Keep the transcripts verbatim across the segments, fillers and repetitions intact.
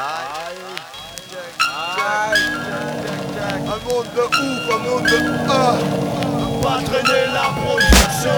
Un monde de ouf, un monde de ah. Pas traîner la production.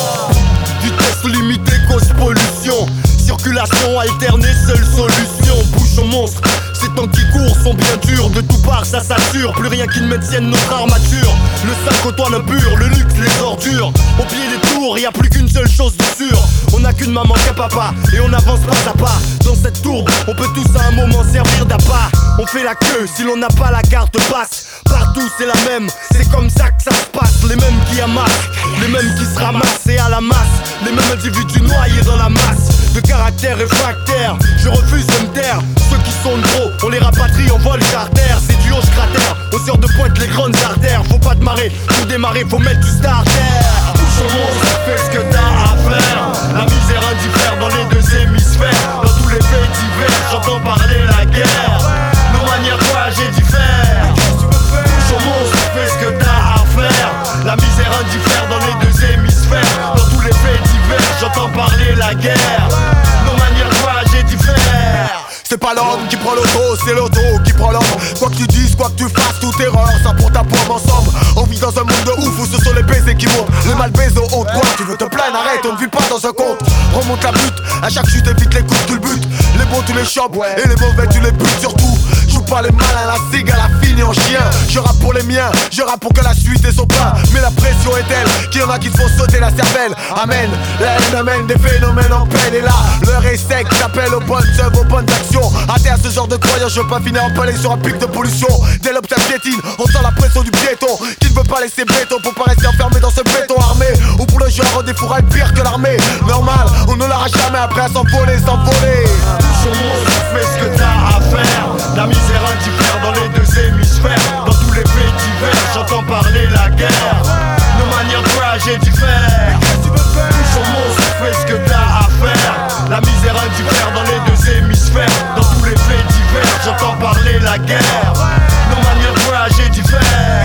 Vitesse limitée cause pollution. Circulation alternée, seule solution. Bouchon monstre, ces temps qui courent sont bien durs. De tout part ça s'assure, plus rien qui ne maintienne notre armature. Le sac aux toiles impur, le luxe, les ordures. Au pied des tours, y a plus qu'une seule chose de sûre. On n'a qu'une maman qu'un papa, et on avance pas à pas. Dans cette tourbe, on peut tous à un moment servir d'appât. On fait la queue si l'on n'a pas la carte passe. Partout c'est la même, c'est comme ça que ça se passe. Les mêmes qui amassent, les mêmes qui se ramassent. Et à la masse, les mêmes individus noyés dans la masse. De caractère réfractaire, je refuse de me taire. Ceux qui sont de gros, on les rapatrie en vol charter. C'est du haut cratère, aux heures de pointe les grandes artères. Faut pas te marrer, pour démarrer faut mettre du starter. Touche au monstre, fais ce que t'as à faire. La misère indiffère dans les deux hémisphères. Dans tous les faits divers, j'entends parler la guerre. Nos manières de voyager diffèrent. Touche au monstre, fais ce que t'as à faire. La misère indiffère dans les deux hémisphères. Dans tous les faits divers, j'entends parler la guerre. Nos manières de voyager diffèrent. C'est pas l'homme qui prend l'auto, c'est l'auto qui prend l'homme. Quoi que tu dises, quoi que tu fasses, toute erreur, ça pour ta pomme ensemble. On vit dans un monde de ouf où ce sont les baisers qui montent. Les mal baisers honte, quoi, tu veux te plaindre, arrête, on ne vit pas dans un conte. Remonte la butte, à chaque chute évite les coups, tu le butes. Les bons tu les chopes, et les mauvais tu les butes surtout. Joue pas les malins, la cigue à la fine en chien. Je rappe pour les miens, je rappe pour que la suite ait son pain. Mais la pression est telle qu'il y en a qui se font sauter la cervelle. Amen, la haine amène des phénomènes en peine. Et là, l'heure est sec, j'appelle aux bonnes œuvres, aux bonnes actions. Athée à ce genre de croyance, je veux pas finir empalé sur un pic de pollution. Dès l'aube ça piétine, on sent la pression du piéton qui ne veut pas laisser béton pour pas rester enfermé dans ce béton armé. Ou pour le genre des fourrailles pire que l'armée. Normal, on ne l'arrache jamais après à s'envoler, s'envoler. Touche au monstre, fais ce que t'as à faire. La misère indiffère dans les deux hémisphères. Dans tous les faits divers, j'entends parler la guerre. Nos manières de voyager diffèrent. Touche au monstre, fais ce que t'as à faire. La misère indiffère dans les deux hémisphères. Dans tous les faits divers, j'entends parler la guerre. Nos manières de voyager diffèrent.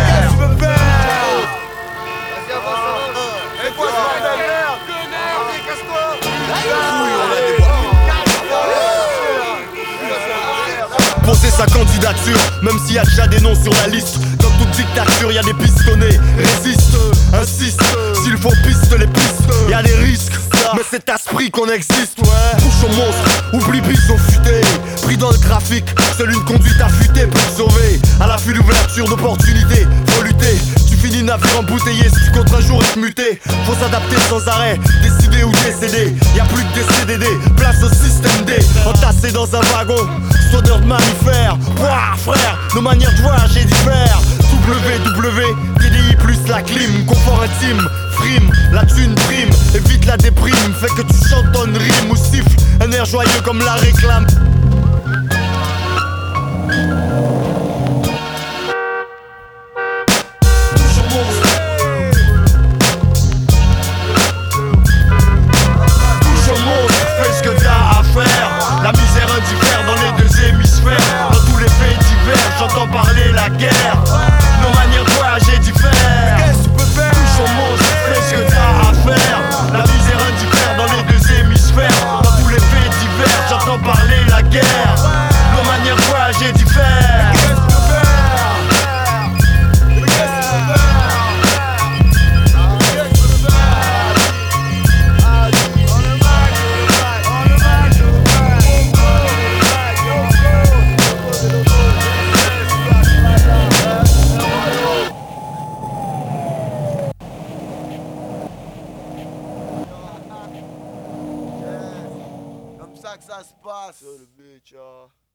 Poser sa candidature, même s'il y a déjà des noms sur la liste. Dans toute dictature, y a des pistonnés. Résiste, insiste, s'il faut piste les pistes. Y a des risques, mais c'est à ce prix qu'on existe. Ouais. Touche au monstre, oublie bison futé. Pris dans le trafic, seule une conduite affûtée peut te sauver. À l'affût d'ouverture d'opportunités, faut lutter. Tu finis navire embouteillé si tu comptes un jour être muté. Faut s'adapter sans arrêt, décider ou décéder. Y a plus que des C D D, place au système D. Entassé dans un wagon, odeur de mammifère. Ouah frère, nos manières de voyager diffèrent. W W, T D I plus la clim. Confort intime, frime, la thune prime. Évite la déprime, fait que tu chantonnes, rime ou siffle. Un air joyeux comme la réclame. La misère indiffère dans les deux hémisphères. Dans tous les faits divers, j'entends parler la guerre. Nos manières de voyager diffèrent. Touche au monstre, fais ce que t'as à faire. La misère indiffère dans les deux hémisphères. Dans tous les faits divers, j'entends parler la guerre. Nos manières de voyager diffèrent. Comme ça que ça se passe, le bitch.